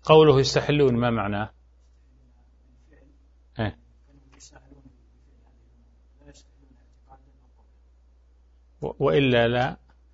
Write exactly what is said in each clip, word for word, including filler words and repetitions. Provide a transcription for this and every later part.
قوله يستحلون ما معناه؟ إيه؟ وإلا لا.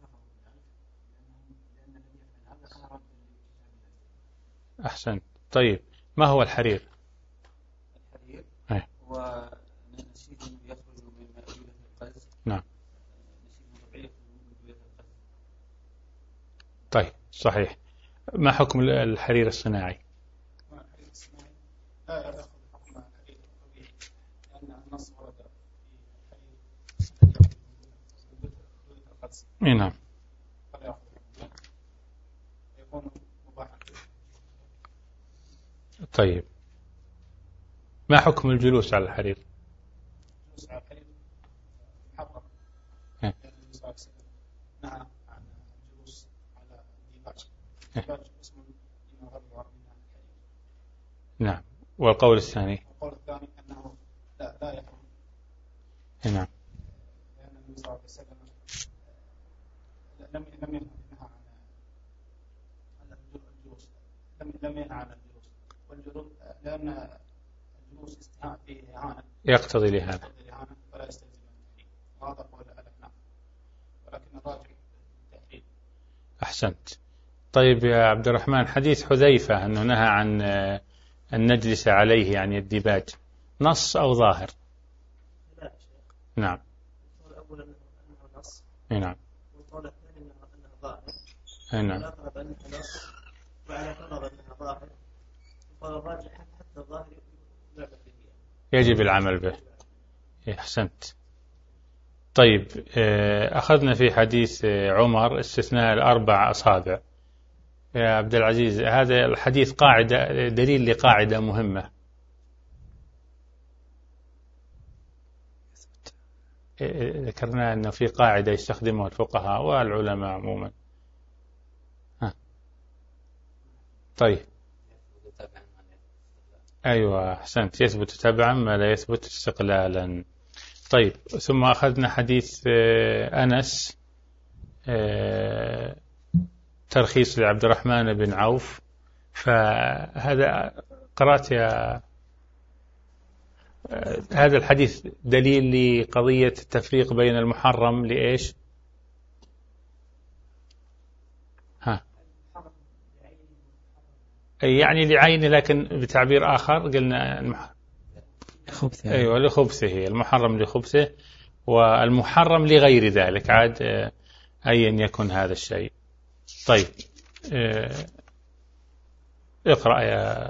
أحسن. طيب ما هو الحرير؟ الحرير إيه؟ هو نسيج يخرج من مائية القز. نعم. نسيج طبيعي من مائية القز. طيب صحيح. ما حكم الحرير الصناعي؟ الحرير الصناعي لا يأخذ حكم الحرير الطبيعي، لأن النص ورد في الحرير الذي يأخذ من القز. نعم. فلا يأخذ حكم يكون مباحا. طيب ما حكم الجلوس على الحرير؟ الجلوس على الحرير محرم. إيه؟ النبي صلى الله عليه وسلم نهى عن الجلوس على الديباج. الديباج اسم لما غرب منها الحرير. نعم. والقول الثاني؟ القول الثاني أنه لا لا يحرم. نعم. لأن النبي صلى الله عليه وسلم لم لم ينهى عن الجلوس، لم لم ينهى عن الجلوس، والجلوس لأن الجلوس استثناء فيه إهانة يقتضي لهذا. فلا يستلزم التحريم. وهذا قول الأحناف، ولكن الراجح التحريم. أحسنت. طيب يا عبد الرحمن، حديث حذيفة أنه نهى عن أن نجلس عليه يعني الديباج، نص أو ظاهر؟ لا. نعم. القول الأول أنه نص. نعم. والقول الثاني أنه ظاهر. نعم. على فرض أنه نص وعلى فرض أنه ظاهر، فالراجح حتى الظاهر يجب العمل به. أحسنت. طيب أخذنا في حديث عمر استثناء الأربع أصابع. يا عبد العزيز، هذا الحديث قاعدة، دليل لقاعدة مهمة. ذكرنا أنه في قاعدة يستخدمها الفقهاء والعلماء عموما. ها. طيب. أيوة أحسنت، يثبت تبعا ما لا يثبت استقلالا. طيب ثم أخذنا حديث أنس ترخيص لعبد الرحمن بن عوف، فهذا قرأت يا هذا الحديث دليل لقضية التفريق بين المحرم لإيش؟ ها. يعني لعين، لكن بتعبير آخر قلنا المحرم خبثه. أيوة لخبثه، المحرم لخبثه، والمحرم لغير ذلك عاد أيا يكن هذا الشيء. طيب اقرأ يا.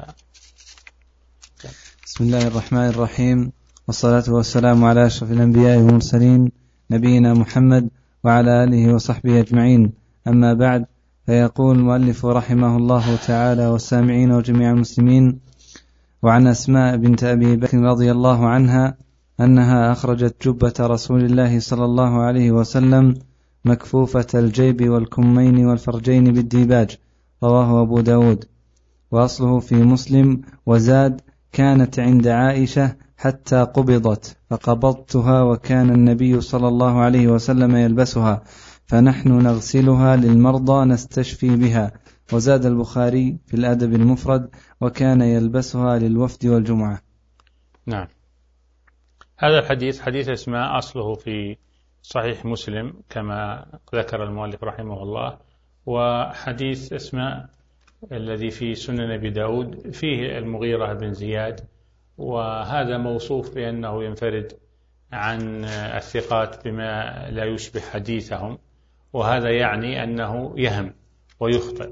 بسم الله الرحمن الرحيم، والصلاة والسلام على أشرف الأنبياء والمرسلين نبينا محمد وعلى آله وصحبه أجمعين، أما بعد، فيقول المؤلف رحمه الله تعالى والسامعين وجميع المسلمين: وعن أسماء بنت أبي بكر رضي الله عنها أنها أخرجت جبة رسول الله صلى الله عليه وسلم مكفوفة الجيب والكمين والفرجين بالديباج، رواه أبو داود، وأصله في مسلم، وزاد: كانت عند عائشة حتى قبضت فقبضتها وكان النبي صلى الله عليه وسلم يلبسها، فنحن نغسلها للمرضى نستشفي بها. وزاد البخاري في الأدب المفرد: وكان يلبسها للوفد والجمعة. نعم. هذا الحديث حديث أسماء أصله في صحيح مسلم كما ذكر المؤلف رحمه الله، وحديث أسماء الذي في سنن أبي داود فيه المغيرة بن زياد، وهذا موصوف بأنه ينفرد عن الثقات بما لا يشبه حديثهم، وهذا يعني أنه يهم ويخطئ،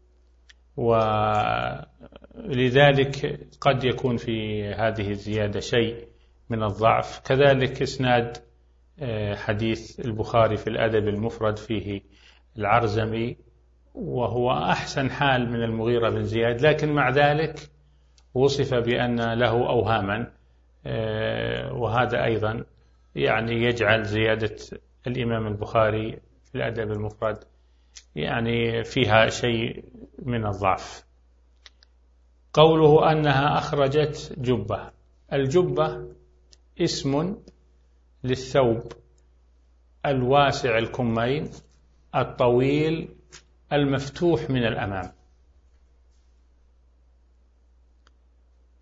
ولذلك قد يكون في هذه الزيادة شيء من الضعف. كذلك إسناد حديث البخاري في الأدب المفرد فيه العرزمي، وهو أحسن حال من المغيرة بن زياد، لكن مع ذلك وصف بأن له أوهاما، وهذا أيضا يعني يجعل زيادة الإمام البخاري في الأدب المفرد يعني فيها شيء من الضعف. قوله أنها أخرجت جبة، الجبة اسم للثوب الواسع الكمين الطويل المفتوح من الأمام،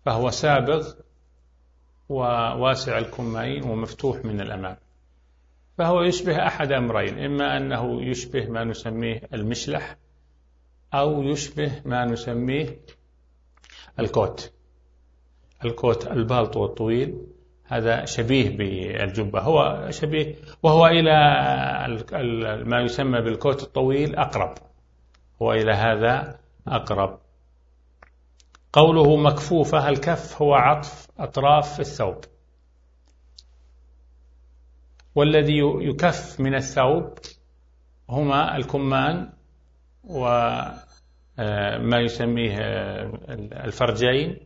فهو سابغ وواسع الكمين ومفتوح من الأمام، فهو يشبه أحد أمرين: إما أنه يشبه ما نسميه المشلح، أو يشبه ما نسميه الكوت. الكوت البالطو الطويل هذا شبيه بالجبة، هو شبيه، وهو إلى ما يسمى بالكوت الطويل أقرب، هو إلى هذا أقرب. قوله مكفوفة، الكف هو عطف أطراف الثوب، والذي يكف من الثوب هما الكمان وما يسميه الفرجين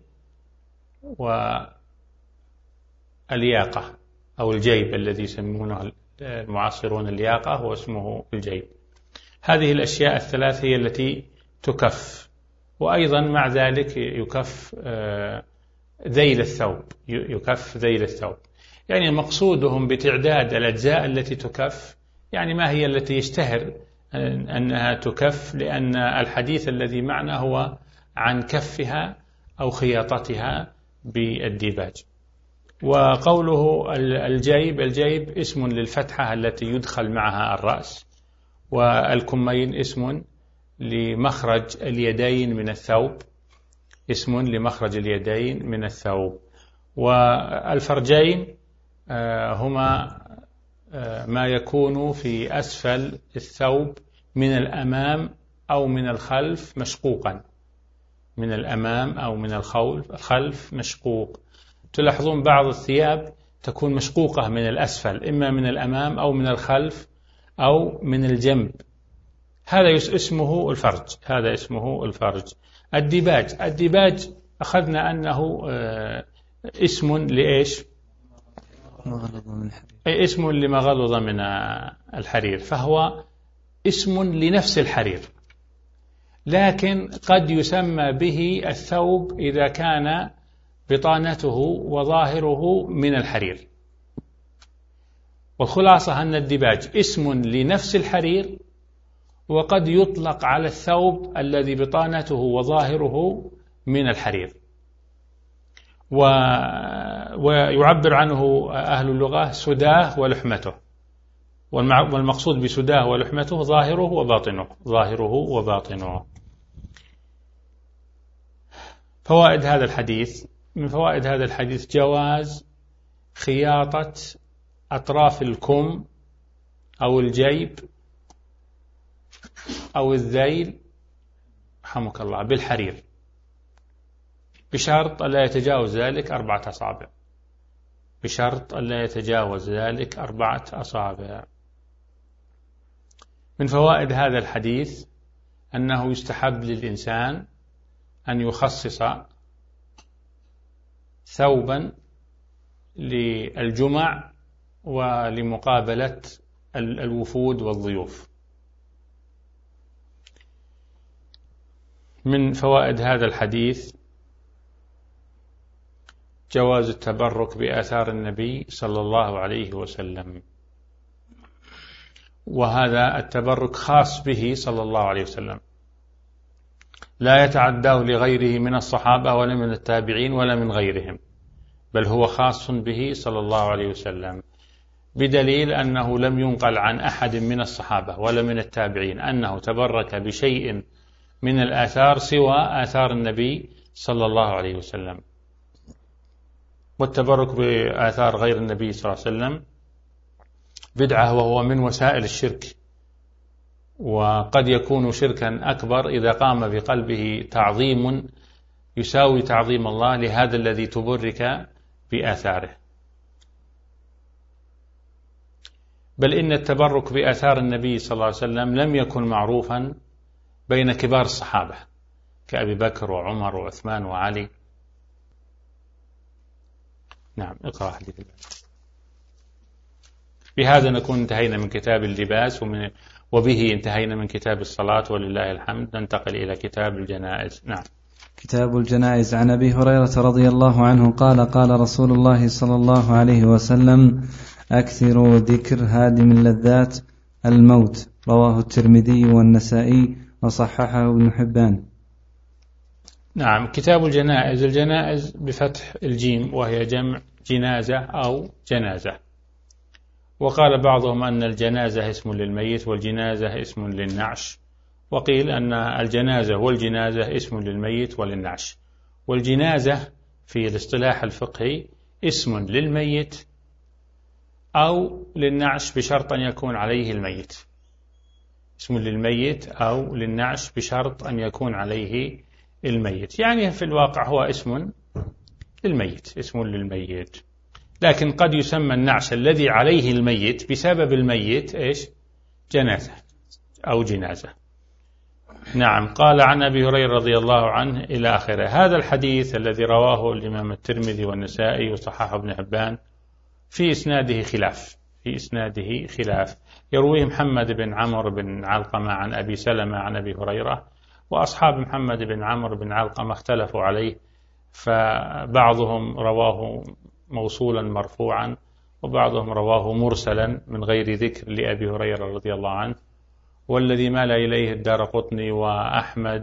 والياقة أو الجيب الذي يسمونه المعاصرون الياقة، هو اسمه الجيب. هذه الأشياء الثلاث هي التي تكف، وأيضا مع ذلك يكف ذيل الثوب، يكف ذيل الثوب. يعني مقصودهم بتعداد الأجزاء التي تكف، يعني ما هي التي يشتهر أنها تكف، لأن الحديث الذي معنا هو عن كفها أو خياطتها بالديباج. وقوله الجيب، الجيب اسم للفتحة التي يدخل معها الرأس، والكمين اسم لمخرج اليدين من الثوب، اسم لمخرج اليدين من الثوب. والفرجين هما ما يكون في أسفل الثوب من الأمام أو من الخلف مشقوقا، من الأمام أو من الخلف مشقوق. تلاحظون بعض الثياب تكون مشقوقة من الأسفل، إما من الأمام أو من الخلف أو من الجنب، هذا اسمه الفرج، هذا اسمه الفرج. الديباج، الديباج أخذنا أنه اسم لإيش؟ اسم لما غلظ من الحرير، فهو اسم لنفس الحرير، لكن قد يسمى به الثوب إذا كان بطانته وظاهره من الحرير. والخلاصة أن الديباج اسم لنفس الحرير، وقد يطلق على الثوب الذي بطانته وظاهره من الحرير. ويعبر عنه أهل اللغة سداه ولحمته، والمقصود بسداه ولحمته ظاهره وباطنه، ظاهره وباطنه. فوائد هذا الحديث: من فوائد هذا الحديث جواز خياطة أطراف الكم أو الجيب أو الذيل رحمك الله بالحرير، بشرط ألا يتجاوز ذلك أربعة أصابع، بشرط ألا يتجاوز ذلك أربعة أصابع. من فوائد هذا الحديث أنه يستحب للإنسان أن يخصص ثوبا للجمع ولمقابلة الوفود والضيوف. من فوائد هذا الحديث جواز التبرك بآثار النبي صلى الله عليه وسلم، وهذا التبرك خاص به صلى الله عليه وسلم، لا يتعداه لغيره من الصحابة ولا من التابعين ولا من غيرهم، بل هو خاص به صلى الله عليه وسلم، بدليل أنه لم ينقل عن أحد من الصحابة ولا من التابعين أنه تبرك بشيء من الآثار سوى آثار النبي صلى الله عليه وسلم. والتبرك بآثار غير النبي صلى الله عليه وسلم بدعة، وهو من وسائل الشرك، وقد يكون شركا أكبر إذا قام بقلبه تعظيم يساوي تعظيم الله لهذا الذي تبرك بآثاره. بل إن التبرك بآثار النبي صلى الله عليه وسلم لم يكن معروفا بين كبار الصحابة كأبي بكر وعمر وعثمان وعلي. نعم، اقرأ حديث الله. بهذا نكون انتهينا من كتاب اللباس، ومن وبه انتهينا من كتاب الصلاة، ولله الحمد. ننتقل إلى كتاب الجنائز. نعم. كتاب الجنائز. عن أبي هريرة رضي الله عنه قال: قال رسول الله صلى الله عليه وسلم: أكثروا ذكر هادم اللذات الموت. رواه الترمذي والنسائي وصححه ابن حبان. نعم. كتاب الجنائز، الجنائز بفتح الجيم وهي جمع جنازة أو جنازة. وقال بعضهم أن الجنازة اسم للميت والجنازة اسم للنعش، وقيل أن الجنازة والجنازة اسم للميت وللنعش. والجنازة في الاصطلاح الفقهي اسم للميت أو للنعش بشرط أن يكون عليه الميت، اسم للميت أو للنعش بشرط أن يكون عليه الميت، يعني في الواقع هو اسم للميت، اسم للميت. لكن قد يسمى النعش الذي عليه الميت بسبب الميت إيش؟ جنازة أو جنازة. نعم. قال عن أبي هريرة رضي الله عنه إلى آخره. هذا الحديث الذي رواه الإمام الترمذي والنسائي وصححه ابن حبان في إسناده خلاف، في إسناده خلاف يرويه محمد بن عمرو بن علقمة عن أبي سلمة عن أبي هريرة، وأصحاب محمد بن عمرو بن علقمة اختلفوا عليه، فبعضهم رواه موصولا مرفوعا وبعضهم رواه مرسلا من غير ذكر لأبي هريرة رضي الله عنه. والذي مال إليه الدارقطني وأحمد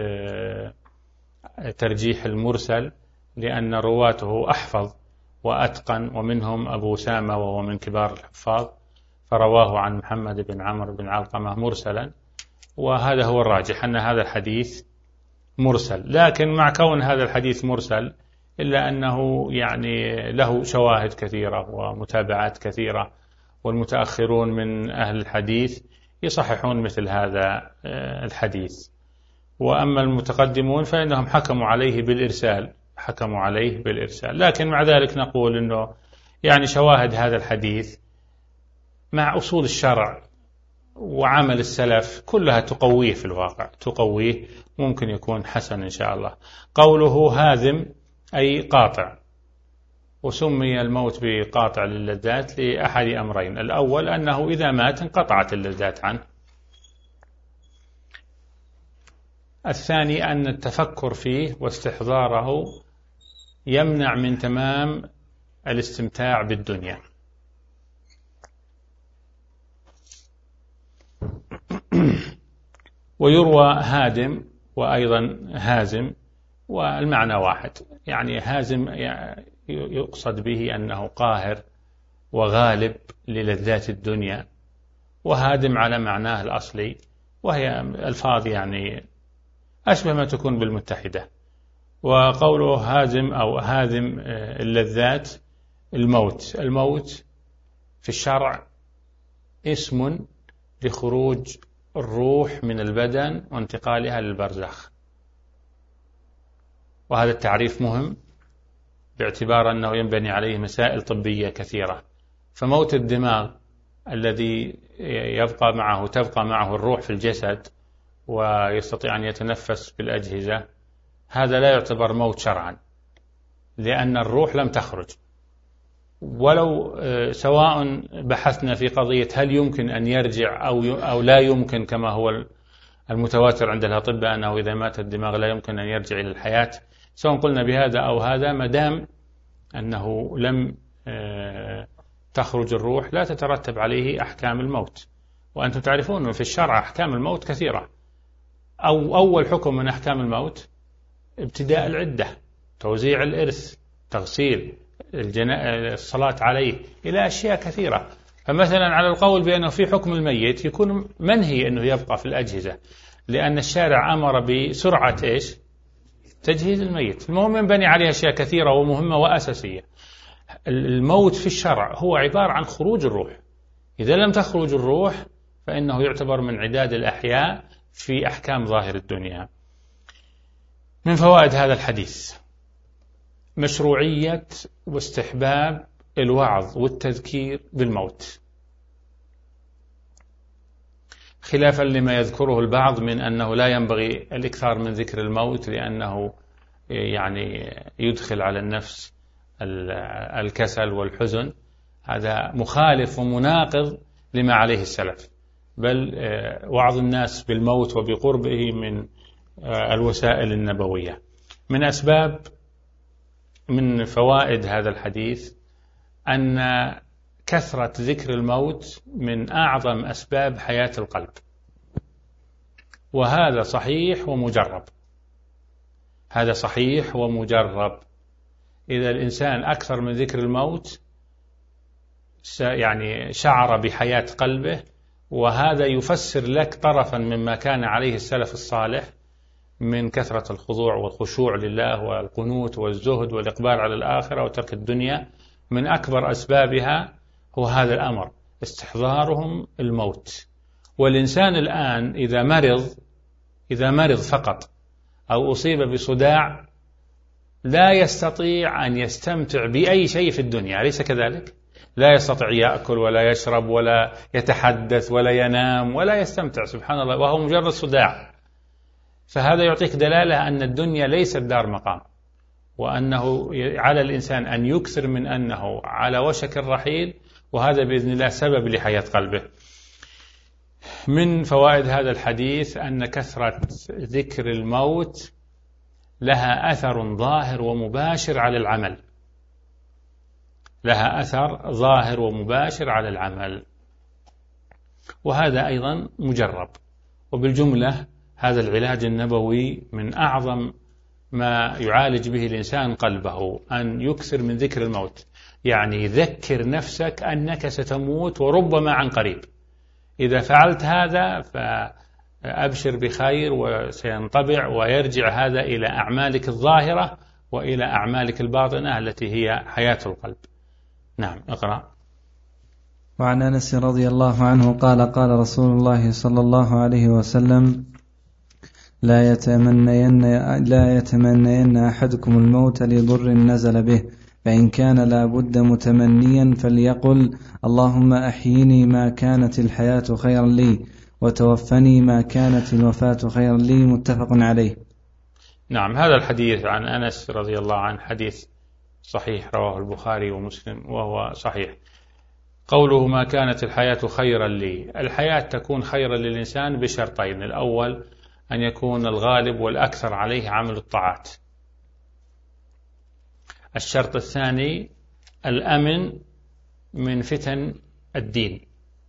ترجيح المرسل، لأن رواته أحفظ وأتقن، ومنهم أبو سامة وهو من كبار الحفاظ، فرواه عن محمد بن عمرو بن علقمة مرسلا، وهذا هو الراجح أن هذا الحديث مرسل. لكن مع كون هذا الحديث مرسل إلا أنه يعني له شواهد كثيرة ومتابعات كثيرة، والمتأخرون من أهل الحديث يصححون مثل هذا الحديث، وأما المتقدمون فإنهم حكموا عليه بالإرسال، حكموا عليه بالإرسال. لكن مع ذلك نقول أنه يعني شواهد هذا الحديث مع أصول الشرع وعمل السلف كلها تقويه، في الواقع تقويه، ممكن يكون حسن إن شاء الله. قوله هاذم أي قاطع، وسمي الموت بقاطع للذات لأحد أمرين: الأول أنه إذا مات انقطعت اللذات عنه، الثاني أن التفكر فيه واستحضاره يمنع من تمام الاستمتاع بالدنيا. ويروى هادم وأيضا هازم، والمعنى واحد، يعني هازم يقصد به أنه قاهر وغالب للذات الدنيا، وهادم على معناه الأصلي، وهي الفاظ يعني أشبه ما تكون بالمتحدة. وقوله هازم أو هازم اللذات الموت، الموت في الشرع اسم لخروج الروح من البدن وانتقالها للبرزخ، وهذا التعريف مهم باعتبار أنه ينبني عليه مسائل طبية كثيرة. فموت الدماغ الذي يبقى معه تبقى معه الروح في الجسد ويستطيع أن يتنفس بالأجهزة، هذا لا يعتبر موت شرعا، لأن الروح لم تخرج. ولو سواء بحثنا في قضية هل يمكن أن يرجع أو أو لا يمكن، كما هو المتواتر عند الأطباء أنه إذا مات الدماغ لا يمكن أن يرجع إلى الحياة، سواء قلنا بهذا أو هذا، مدام أنه لم تخرج الروح لا تترتب عليه أحكام الموت. وأنتم تعرفون أن في الشرع أحكام الموت كثيرة. أو أول حكم من أحكام الموت ابتداء العدة، توزيع الإرث، تغسيل، الصلاة عليه، إلى أشياء كثيرة. فمثلا على القول بأنه في حكم الميت يكون منهي أنه يبقى في الأجهزة، لأن الشارع أمر بسرعة إيش؟ تجهيز الميت. المهم ينبني عليه أشياء كثيرة ومهمة وأساسية. الموت في الشرع هو عبارة عن خروج الروح، إذا لم تخرج الروح فإنه يعتبر من عداد الأحياء في أحكام ظاهر الدنيا. من فوائد هذا الحديث مشروعية واستحباب الوعظ والتذكير بالموت، خلافا لما يذكره البعض من أنه لا ينبغي الإكثار من ذكر الموت لأنه يعني يدخل على النفس الكسل والحزن. هذا مخالف ومناقض لما عليه السلف، بل وعظ الناس بالموت وبقربه من الوسائل النبوية. من أسباب من فوائد هذا الحديث أن كثرة ذكر الموت من أعظم أسباب حياة القلب، وهذا صحيح ومجرب. هذا صحيح ومجرب. إذا الإنسان أكثر من ذكر الموت يعني شعر بحياة قلبه، وهذا يفسر لك طرفا مما كان عليه السلف الصالح من كثرة الخضوع والخشوع لله والقنوت والزهد والإقبال على الآخرة وترك الدنيا. من أكبر أسبابها هو هذا الأمر، استحضارهم الموت. والإنسان الآن إذا مرض إذا مرض فقط أو أصيب بصداع لا يستطيع أن يستمتع بأي شيء في الدنيا، أليس كذلك؟ لا يستطيع يأكل ولا يشرب ولا يتحدث ولا ينام ولا يستمتع، سبحان الله، وهو مجرد صداع. فهذا يعطيك دلالة أن الدنيا ليست دار مقام، وأنه على الإنسان أن يكثر من أنه على وشك الرحيل، وهذا بإذن الله سبب لحياة قلبه. من فوائد هذا الحديث أن كثرة ذكر الموت لها أثر ظاهر ومباشر على العمل، لها أثر ظاهر ومباشر على العمل، وهذا أيضا مجرب. وبالجملة هذا العلاج النبوي من أعظم ما يعالج به الإنسان قلبه، أن يكثر من ذكر الموت، يعني ذكر نفسك أنك ستموت وربما عن قريب. إذا فعلت هذا فأبشر بخير وسينطبع ويرجع هذا إلى أعمالك الظاهرة وإلى أعمالك الباطنة التي هي حياة القلب. نعم، اقرأ. وعن أنس رضي الله عنه قال قال رسول الله صلى الله عليه وسلم: لا يتمنين لا يتمنين أحدكم الموت لضر نزل به، فإن كان لا بد متمنيا فليقل: اللهم أحيني ما كانت الحياة خيرا لي، وتوفني ما كانت الوفاة خيرا لي. متفق عليه. نعم، هذا الحديث عن أنس رضي الله عنه حديث صحيح رواه البخاري ومسلم وهو صحيح. قوله ما كانت الحياة خيرا لي، الحياة تكون خيرا للإنسان بشرطين: الأول أن يكون الغالب والأكثر عليه عمل الطاعات، الشرط الثاني الأمن من فتن الدين،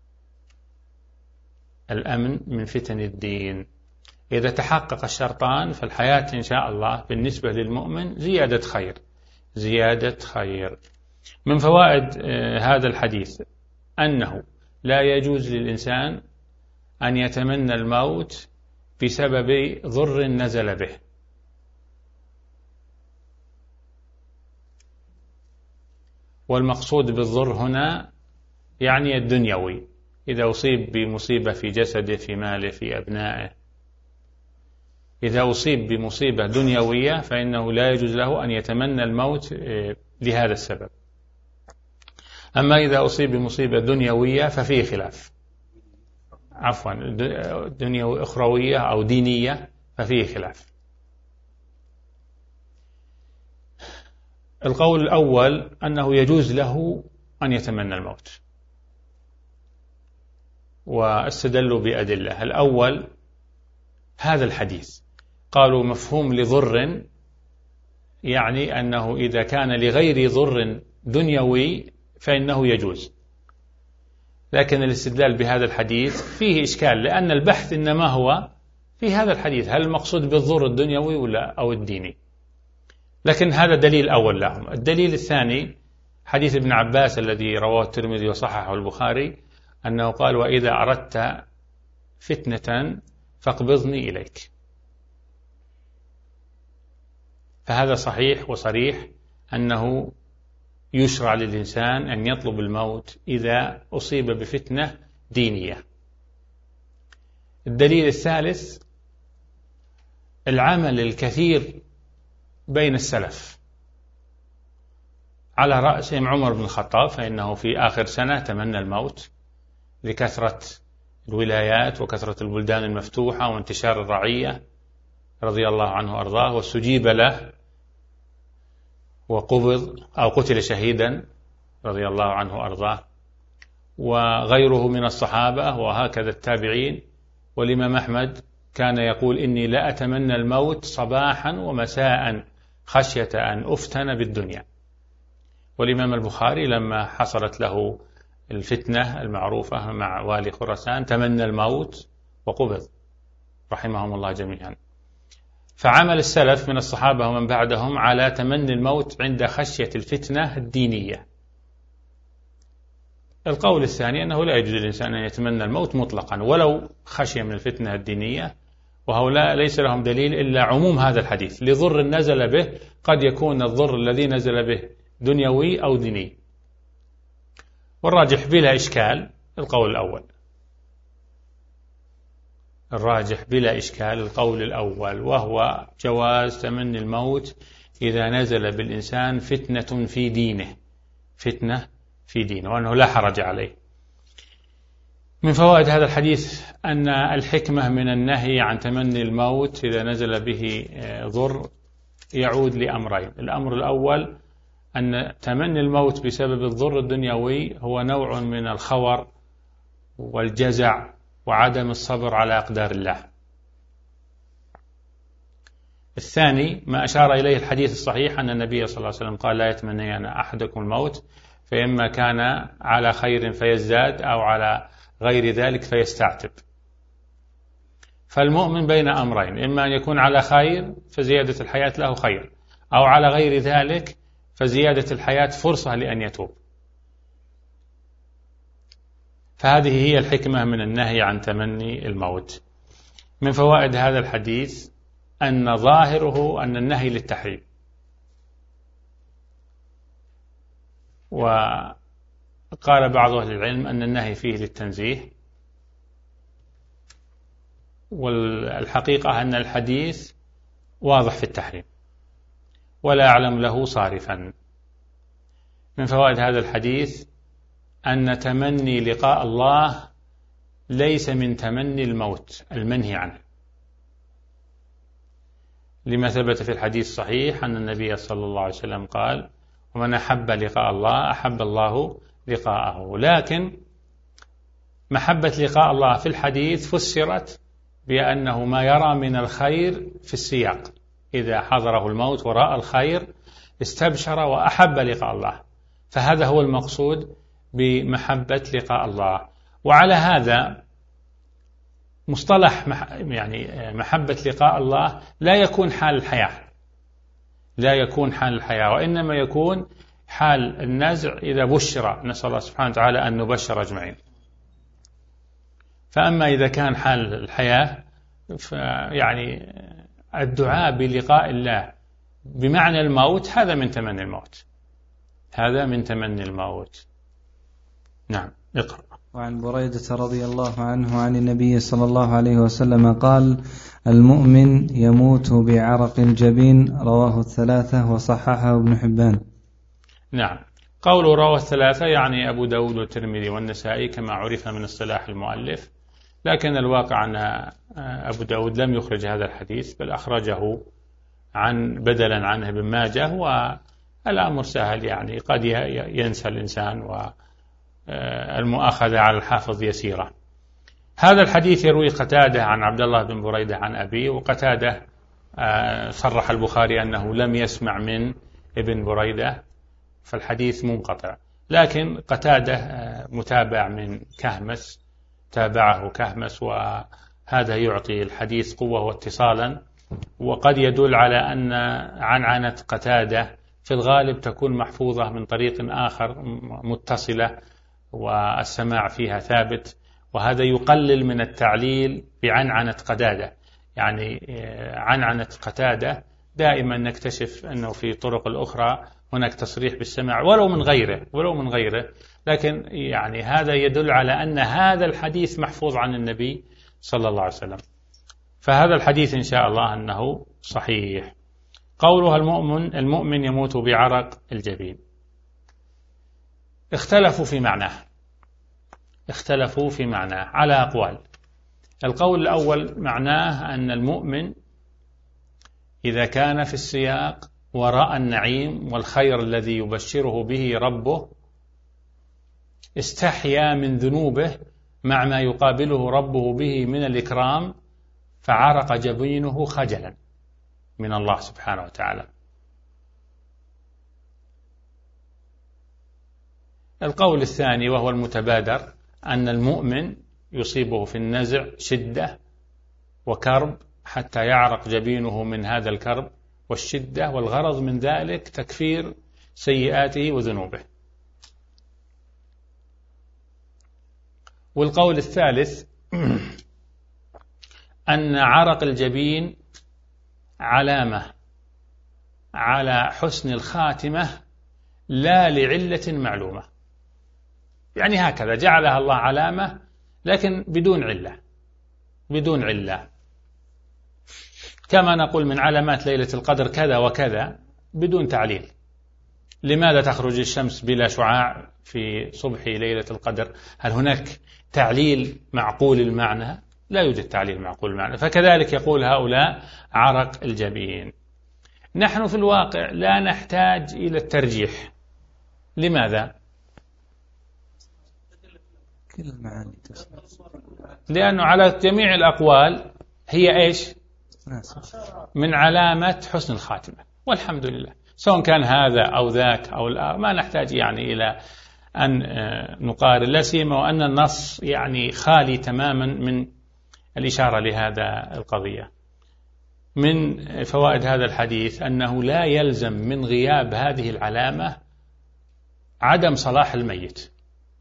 الأمن من فتن الدين. إذا تحقق الشرطان فالحياة إن شاء الله بالنسبة للمؤمن زيادة خير، زيادة خير. من فوائد هذا الحديث أنه لا يجوز للإنسان أن يتمنى الموت بسبب ضر نزل به، والمقصود بالضر هنا يعني الدنيوي، إذا أصيب بمصيبة في جسده، في ماله، في أبنائه، إذا أصيب بمصيبة دنيوية فإنه لا يجوز له أن يتمنى الموت لهذا السبب. أما إذا أصيب بمصيبة دنيوية ففيه خلاف، عفوا دنيوية أخروية أو دينية ففيه خلاف. القول الأول أنه يجوز له أن يتمنى الموت، واستدلوا بأدلة. الأول هذا الحديث، قالوا مفهوم لضر يعني أنه إذا كان لغير ضر دنيوي فإنه يجوز، لكن الاستدلال بهذا الحديث فيه إشكال، لأن البحث إنما هو في هذا الحديث هل المقصود بالضر الدنيوي ولا أو الديني. لكن هذا دليل أول لهم. الدليل الثاني حديث ابن عباس الذي رواه الترمذي وصححه البخاري، أنه قال: وإذا أردت فتنة فاقبضني إليك. فهذا صحيح وصريح أنه يشرع للإنسان أن يطلب الموت إذا أصيب بفتنة دينية. الدليل الثالث العمل الكثير بين السلف، على رأسهم عمر بن الخطاب، فإنه في آخر سنة تمنى الموت لكثرة الولايات وكثرة البلدان المفتوحة وانتشار الرعية رضي الله عنه وأرضاه، واستجيب له وقبض أو قتل شهيدا رضي الله عنه وأرضاه، وغيره من الصحابة وهكذا التابعين. والإمام أحمد كان يقول: إني لا أتمنى الموت صباحا ومساء خشية أن أفتن بالدنيا. والإمام البخاري لما حصلت له الفتنة المعروفة مع والي خراسان تمنى الموت وقبض رحمهم الله جميعا. فعمل السلف من الصحابة ومن بعدهم على تمني الموت عند خشية الفتنة الدينية. القول الثاني أنه لا يجوز للإنسان أن يتمنى الموت مطلقا ولو خشية من الفتنة الدينية، وهؤلاء ليس لهم دليل إلا عموم هذا الحديث لضر نزل به، قد يكون الضر الذي نزل به دنيوي أو ديني. والراجح بلا إشكال القول الأول، الراجح بلا إشكال القول الأول، وهو جواز تمني الموت إذا نزل بالإنسان فتنة في دينه، فتنة في دينه، وأنه لا حرج عليه. من فوائد هذا الحديث أن الحكمة من النهي عن تمني الموت إذا نزل به ضر يعود لأمرين. الأمر الأول أن تمني الموت بسبب الضر الدنيوي هو نوع من الخور والجزع وعدم الصبر على أقدار الله. الثاني ما أشار إليه الحديث الصحيح أن النبي صلى الله عليه وسلم قال لا يتمنين أحدكم الموت، فإما كان على خير فيزداد أو على غير ذلك فيستعتب. فالمؤمن بين أمرين، إما أن يكون على خير فزيادة الحياة له خير، أو على غير ذلك فزيادة الحياة فرصة لأن يتوب. فهذه هي الحكمة من النهي عن تمني الموت. من فوائد هذا الحديث أن ظاهره أن النهي للتحريم، وقال بعض أهل العلم أن النهي فيه للتنزيه، والحقيقة أن الحديث واضح في التحريم ولا أعلم له صارفا. من فوائد هذا الحديث أن تمني لقاء الله ليس من تمني الموت المنهي عنه، لما ثبت في الحديث الصحيح أن النبي صلى الله عليه وسلم قال ومن أحب لقاء الله أحب الله لقاءه. لكن محبة لقاء الله في الحديث فسرت بأنه ما يرى من الخير في السياق، إذا حضره الموت ورأى الخير استبشر وأحب لقاء الله، فهذا هو المقصود بمحبة لقاء الله. وعلى هذا مصطلح يعني محبة لقاء الله لا يكون حال الحياة، لا يكون حال الحياة، وإنما يكون حال النزع إذا بشر، نسأل الله سبحانه وتعالى أن نبشر أجمعين. فأما إذا كان حال الحياة يعني الدعاء بلقاء الله بمعنى الموت هذا من تمني الموت، هذا من تمني الموت. نعم اقرأ. وعن بريدة رضي الله عنه عن النبي صلى الله عليه وسلم قال المؤمن يموت بعرق الجبين، رواه الثلاثة وصححه ابن حبان. نعم، قول رواه الثلاثة يعني أبو داود والترمذي والنسائي كما عرف من اصطلاح المؤلف، لكن الواقع أن أبو داود لم يخرج هذا الحديث بل أخرجه عن بدلا عنه ابن ماجه، والأمر سهل يعني قد ينسى الإنسان والمؤاخذة على الحافظ يسيرة. هذا الحديث يروي قتادة عن عبد الله بن بريدة عن أبيه، وقتادة صرح البخاري أنه لم يسمع من ابن بريدة، فالحديث منقطع، لكن قتادة متابع من كهمس، تابعه كهمس، وهذا يعطي الحديث قوة واتصالا، وقد يدل على أن عنعنة قتادة في الغالب تكون محفوظة من طريق آخر متصلة والسماع فيها ثابت، وهذا يقلل من التعليل بعنعنة قتادة. يعني عنعنة قتادة دائما نكتشف أنه في طرق الأخرى هناك تصريح بالسماع ولو من غيره ولو من غيره لكن يعني هذا يدل على أن هذا الحديث محفوظ عن النبي صلى الله عليه وسلم. فهذا الحديث إن شاء الله أنه صحيح. قولها المؤمن المؤمن يموت بعرق الجبين، اختلفوا في معناه اختلفوا في معناه على أقوال. القول الأول معناه أن المؤمن إذا كان في السياق ورأى النعيم والخير الذي يبشره به ربه استحيا من ذنوبه مع ما يقابله ربه به من الإكرام، فعرق جبينه خجلا من الله سبحانه وتعالى. القول الثاني وهو المتبادر أن المؤمن يصيبه في النزع شدة وكرب حتى يعرق جبينه من هذا الكرب والشدة، والغرض من ذلك تكفير سيئاته وذنوبه. والقول الثالث أن عرق الجبين علامة على حسن الخاتمة لا لعلة معلومة، يعني هكذا جعلها الله علامة لكن بدون علة، بدون علة، كما نقول من علامات ليلة القدر كذا وكذا بدون تعليل. لماذا تخرج الشمس بلا شعاع في صبح ليلة القدر؟ هل هناك تعليل معقول المعنى؟ لا يوجد تعليل معقول المعنى. فكذلك يقول هؤلاء عرق الجبين. نحن في الواقع لا نحتاج إلى الترجيح. لماذا؟ لأنه على جميع الأقوال هي إيش؟ من علامة حسن الخاتمة، والحمد لله، سواء كان هذا أو ذاك أو الآخر، ما نحتاج يعني إلى أن نقارن، لا سيما وأن النص يعني خالي تماما من الإشارة لهذا القضية. من فوائد هذا الحديث أنه لا يلزم من غياب هذه العلامة عدم صلاح الميت،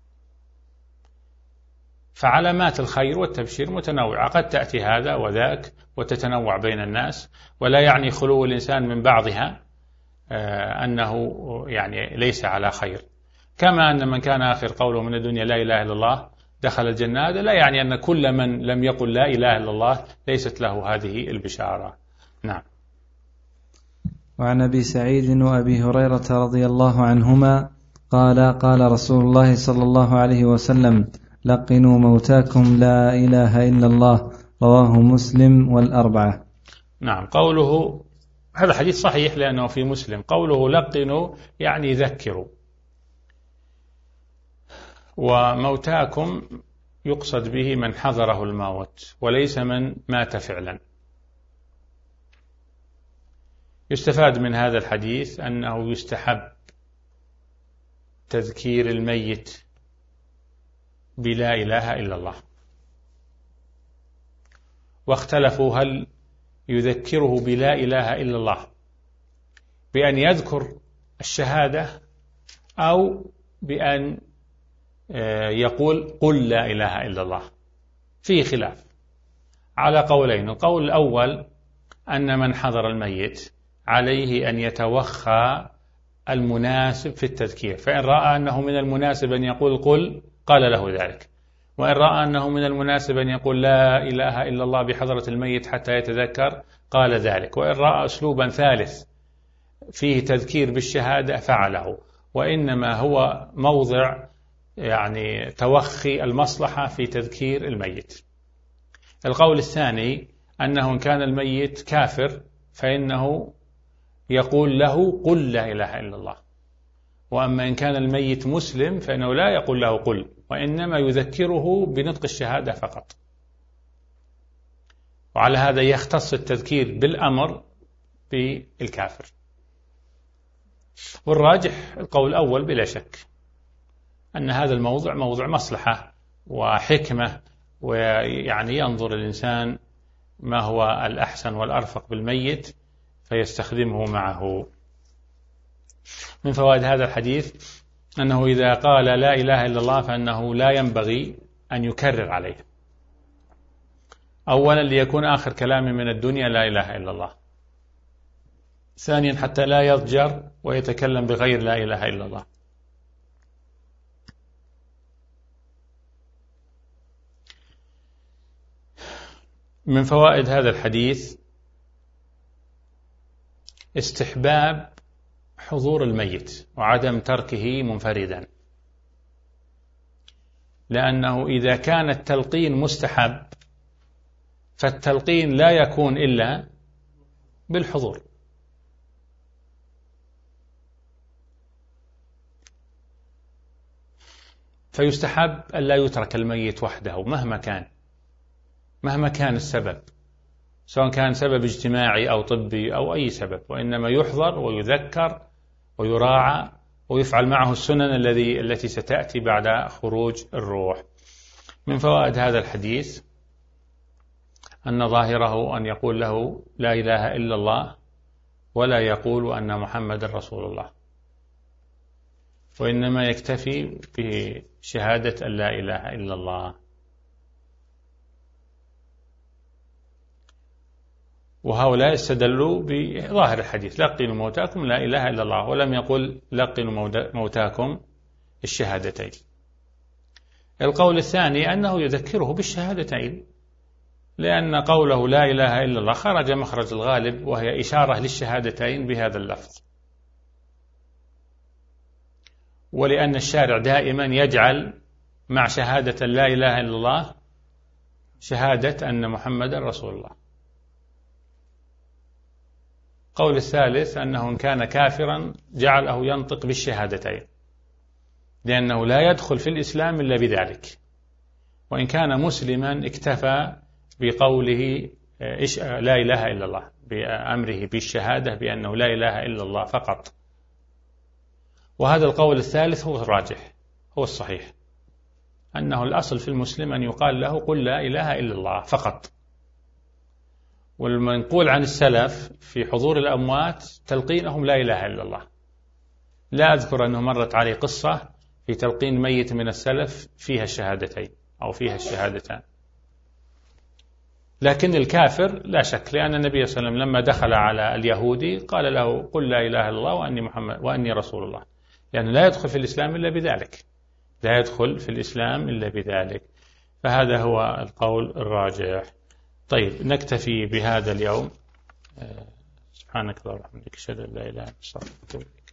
فعلامات الخير والتبشير متنوعة، قد تأتي هذا وذاك وتتنوع بين الناس، ولا يعني خلو الإنسان من بعضها أنه يعني ليس على خير. كما أن من كان آخر قوله من الدنيا لا إله إلا الله دخل الجنة، هذا لا يعني أن كل من لم يقل لا إله إلا الله ليست له هذه البشارة. نعم. وعن أبي سعيد وأبي هريرة رضي الله عنهما قال قال رسول الله صلى الله عليه وسلم لقنوا موتاكم لا إله إلا الله، رواه مسلم والأربعة. نعم. قوله هذا حديث صحيح لأنه في مسلم، قوله لقنوا يعني ذكروا، وموتاكم يقصد به من حضره الموت وليس من مات فعلا. يستفاد من هذا الحديث أنه يستحب تذكير الميت بلا إله إلا الله، واختلفوا هل يذكره بلا إله إلا الله بأن يذكر الشهادة أو بأن يقول قل لا إله إلا الله. فيه خلاف على قولين. القول الأول أن من حضر الميت عليه أن يتوخى المناسب في التذكير، فإن رأى أنه من المناسب أن يقول قل قال له ذلك، وإن رأى أنه من المناسب أن يقول لا إله إلا الله بحضرة الميت حتى يتذكر قال ذلك، وإن رأى أسلوبا ثالث فيه تذكير بالشهادة فعله، وإنما هو موضع يعني توخي المصلحة في تذكير الميت. القول الثاني أنه إن كان الميت كافر فإنه يقول له قل لا إله إلا الله، وأما إن كان الميت مسلم فإنه لا يقول له قل، وإنما يذكره بنطق الشهادة فقط. وعلى هذا يختص التذكير بالأمر بالكافر. والراجح القول الأول بلا شك، أن هذا الموضوع موضوع مصلحة وحكمة، ويعني ينظر الإنسان ما هو الأحسن والأرفق بالميت فيستخدمه معه. من فوائد هذا الحديث أنه إذا قال لا إله إلا الله فإنه لا ينبغي أن يكرر عليه. أولا ليكون آخر كلامه من الدنيا لا إله إلا الله، ثانيا حتى لا يضجر ويتكلم بغير لا إله إلا الله. من فوائد هذا الحديث استحباب حضور الميت وعدم تركه منفردا، لأنه إذا كان التلقين مستحب فالتلقين لا يكون إلا بالحضور. فيستحب أن لا يترك الميت وحده مهما كان، مهما كان السبب، سواء كان سبب اجتماعي أو طبي أو أي سبب، وإنما يحضر ويذكر ويراعى ويفعل معه السنن الذي التي ستأتي بعد خروج الروح. من فوائد هذا الحديث أن ظاهره أن يقول له لا إله إلا الله ولا يقول أن محمد رسول الله، وإنما يكتفي بشهادة أن لا إله إلا الله. وهؤلاء استدلوا بظاهر الحديث لقنوا موتاكم لا إله إلا الله، ولم يقل لقنوا موتاكم الشهادتين. القول الثاني أنه يذكره بالشهادتين، لأن قوله لا إله إلا الله خرج مخرج الغالب، وهي إشارة للشهادتين بهذا اللفظ، ولأن الشارع دائما يجعل مع شهادة لا إله إلا الله شهادة أن محمد رسول الله. قول الثالث أنه إن كان كافرا جعله ينطق بالشهادتين، لأنه لا يدخل في الإسلام إلا بذلك، وإن كان مسلما اكتفى بقوله لا إله إلا الله، بأمره بالشهادة بأنه لا إله إلا الله فقط. وهذا القول الثالث هو الراجح، هو الصحيح، أنه الأصل في المسلم أن يقال له قل لا إله إلا الله فقط. والمنقول عن السلف في حضور الأموات تلقينهم لا إله إلا الله. لا أذكر أنه مرت علي قصة في تلقين ميت من السلف فيها الشهادتين أو فيها الشهادتان. لكن الكافر لا شك، لأن النبي صلى الله عليه وسلم لما دخل على اليهودي قال له قل لا إله إلا الله وأني محمد وأني رسول الله، لأنه يعني لا يدخل في الإسلام إلا بذلك، لا يدخل في الإسلام إلا بذلك. فهذا هو القول الراجح. طيب نكتفي بهذا اليوم. سبحانك اللهم وبحمدك أشهد أن لا إله إلا أنت أستغفرك.